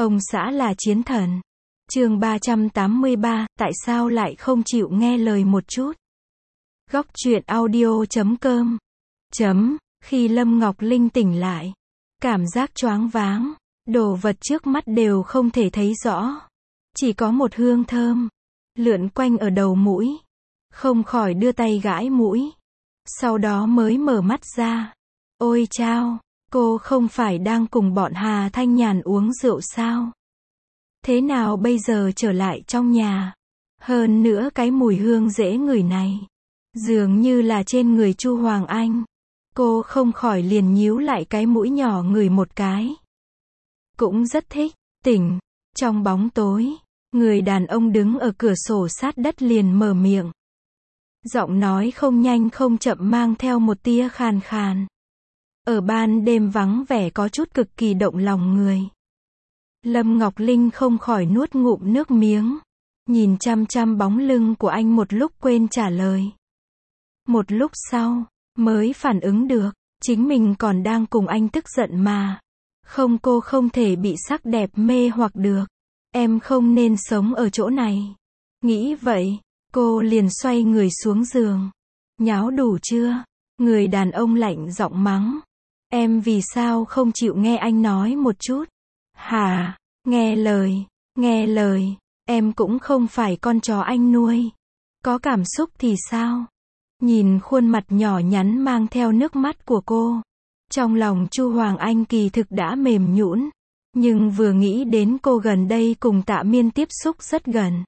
Ông xã là chiến thần. Chương 383, tại sao lại không chịu nghe lời một chút? Góc truyện audio.com. Khi Lâm Ngọc Linh tỉnh lại, cảm giác choáng váng, đồ vật trước mắt đều không thể thấy rõ. Chỉ có một hương thơm lượn quanh ở đầu mũi. Không khỏi đưa tay gãi mũi. Sau đó mới mở mắt ra. Ôi chao, cô không phải đang cùng bọn Hà Thanh Nhàn uống rượu sao? Thế nào bây giờ trở lại trong nhà? Hơn nữa cái mùi hương dễ ngửi này, dường như là trên người Chu Hoàng Anh. Cô không khỏi liền nhíu lại cái mũi nhỏ ngửi một cái. Cũng rất thích. Tỉnh. Trong bóng tối, người đàn ông đứng ở cửa sổ sát đất liền mở miệng. Giọng nói không nhanh không chậm mang theo một tia khàn khàn. Ở ban đêm vắng vẻ có chút cực kỳ động lòng người. Lâm Ngọc Linh không khỏi nuốt ngụm nước miếng. Nhìn chăm chăm bóng lưng của anh một lúc quên trả lời. Một lúc sau, mới phản ứng được, chính mình còn đang cùng anh tức giận mà. Không, cô không thể bị sắc đẹp mê hoặc được. Em không nên sống ở chỗ này. Nghĩ vậy, cô liền xoay người xuống giường. Nháo đủ chưa? Người đàn ông lạnh giọng mắng. Em vì sao không chịu nghe anh nói một chút? Hả? Nghe lời, em cũng không phải con chó anh nuôi. Có cảm xúc thì sao? Nhìn khuôn mặt nhỏ nhắn mang theo nước mắt của cô, trong lòng Chu Hoàng Anh kỳ thực đã mềm nhũn, nhưng vừa nghĩ đến cô gần đây cùng Tạ Miên tiếp xúc rất gần,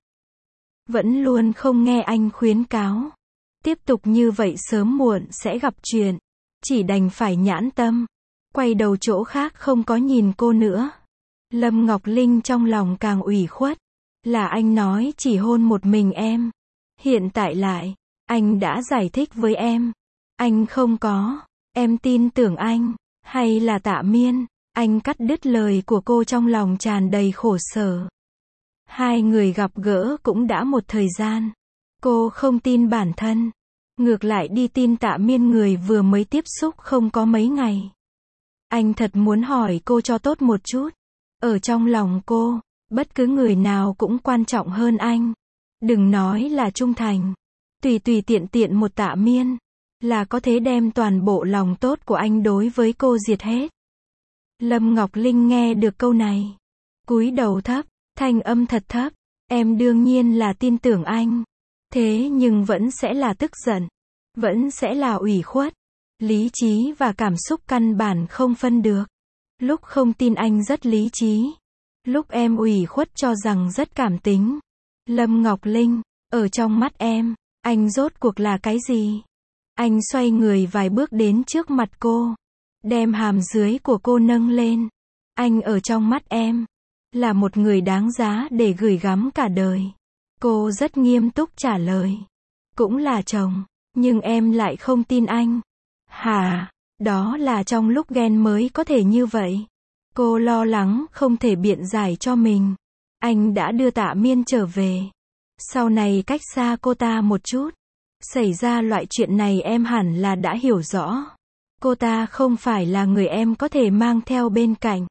vẫn luôn không nghe anh khuyến cáo, tiếp tục như vậy sớm muộn sẽ gặp chuyện, chỉ đành phải nhãn tâm, quay đầu chỗ khác không có nhìn cô nữa. Lâm Ngọc Linh trong lòng càng ủy khuất, là anh nói chỉ hôn một mình em. Hiện tại lại, anh đã giải thích với em. Anh không có, em tin tưởng anh, hay là Tạ Miên? Anh cắt đứt lời của cô trong lòng tràn đầy khổ sở. Hai người gặp gỡ cũng đã một thời gian. Cô không tin bản thân, ngược lại đi tin Tạ Miên người vừa mới tiếp xúc không có mấy ngày. Anh thật muốn hỏi cô cho tốt một chút. Ở trong lòng cô, bất cứ người nào cũng quan trọng hơn anh. Đừng nói là trung thành. Tùy tiện một Tạ Miên, là có thể đem toàn bộ lòng tốt của anh đối với cô diệt hết. Lâm Ngọc Linh nghe được câu này, cúi đầu thấp, thanh âm thật thấp. Em đương nhiên là tin tưởng anh. Thế nhưng vẫn sẽ là tức giận. Vẫn sẽ là ủy khuất. Lý trí và cảm xúc căn bản không phân được. Lúc không tin anh rất lý trí. Lúc em ủy khuất cho rằng rất cảm tính. Lâm Ngọc Linh, ở trong mắt em, anh rốt cuộc là cái gì? Anh xoay người vài bước đến trước mặt cô, đem hàm dưới của cô nâng lên. Anh ở trong mắt em, là một người đáng giá để gửi gắm cả đời. Cô rất nghiêm túc trả lời. Cũng là chồng, nhưng em lại không tin anh. Hả? Đó là trong lúc ghen mới có thể như vậy. Cô lo lắng không thể biện giải cho mình. Anh đã đưa Tạ Miên trở về. Sau này cách xa cô ta một chút. Xảy ra loại chuyện này em hẳn là đã hiểu rõ. Cô ta không phải là người em có thể mang theo bên cạnh.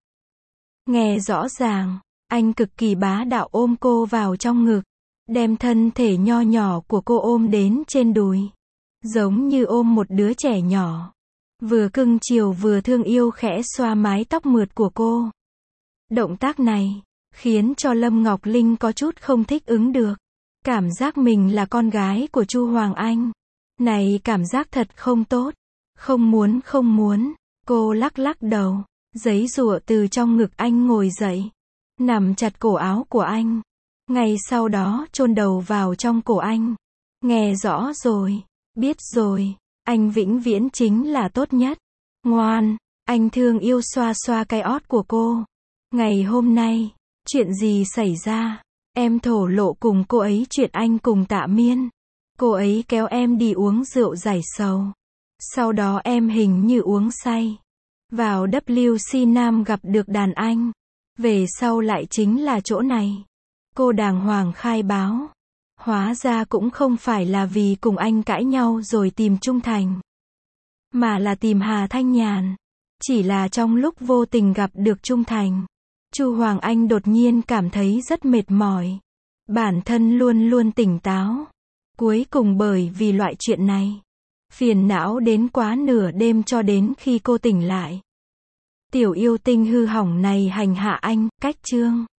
Nghe rõ ràng, anh cực kỳ bá đạo ôm cô vào trong ngực. Đem thân thể nho nhỏ của cô ôm đến trên đùi. Giống như ôm một đứa trẻ nhỏ. Vừa cưng chiều vừa thương yêu khẽ xoa mái tóc mượt của cô. Động tác này, khiến cho Lâm Ngọc Linh có chút không thích ứng được. Cảm giác mình là con gái của Chu Hoàng Anh. Này cảm giác thật không tốt. Không muốn. Cô lắc đầu, giãy giụa từ trong ngực anh ngồi dậy. Nằm chặt cổ áo của anh. Ngay sau đó chôn đầu vào trong cổ anh. Nghe rõ rồi, biết rồi. Anh vĩnh viễn chính là tốt nhất. Ngoan, anh thương yêu xoa xoa cái ót của cô. Ngày hôm nay, chuyện gì xảy ra? Em thổ lộ cùng cô ấy chuyện anh cùng Tạ Miên. Cô ấy kéo em đi uống rượu giải sầu. Sau đó em hình như uống say. Vào WC Nam gặp được đàn anh. Về sau lại chính là chỗ này. Cô đàng hoàng khai báo. Hóa ra cũng không phải là vì cùng anh cãi nhau rồi tìm trung thành. Mà là tìm Hà Thanh Nhàn. Chỉ là trong lúc vô tình gặp được trung thành. Chu Hoàng Anh đột nhiên cảm thấy rất mệt mỏi. Bản thân luôn luôn tỉnh táo. Cuối cùng bởi vì loại chuyện này, phiền não đến quá nửa đêm cho đến khi cô tỉnh lại. Tiểu yêu tinh hư hỏng này hành hạ anh, cách chương.